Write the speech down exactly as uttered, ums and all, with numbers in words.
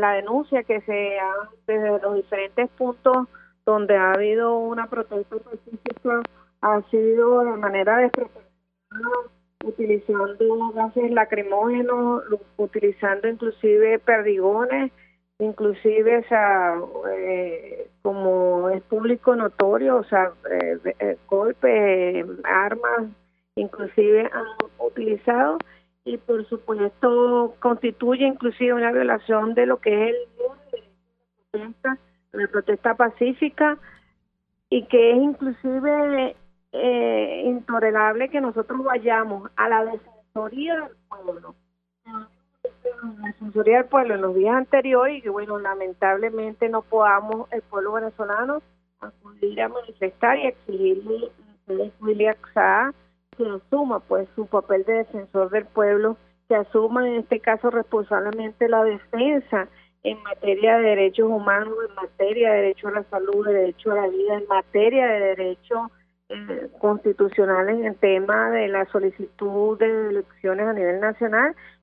la denuncia que se ha, desde los diferentes puntos donde ha habido una protesta pacífica, ha sido de manera desproporcionada, utilizando gases lacrimógenos, utilizando inclusive perdigones, inclusive, o sea, eh, como es público notorio, o sea, eh, eh, golpes, eh, armas, inclusive han utilizado, y por supuesto constituye inclusive una violación de lo que es el protesta, la protesta pacífica, y que es inclusive eh, intolerable que nosotros vayamos a la Defensoría del Pueblo, la Defensoría del Pueblo en los días anteriores, y que bueno, lamentablemente no podamos el pueblo venezolano acudir a manifestar y exigirle a William Saá que asuma pues su papel de defensor del pueblo, que asuma en este caso responsablemente la defensa en materia de derechos humanos, en materia de derecho a la salud, de derecho a la vida, en materia de derechos eh, constitucionales en el tema de la solicitud de elecciones a nivel nacional,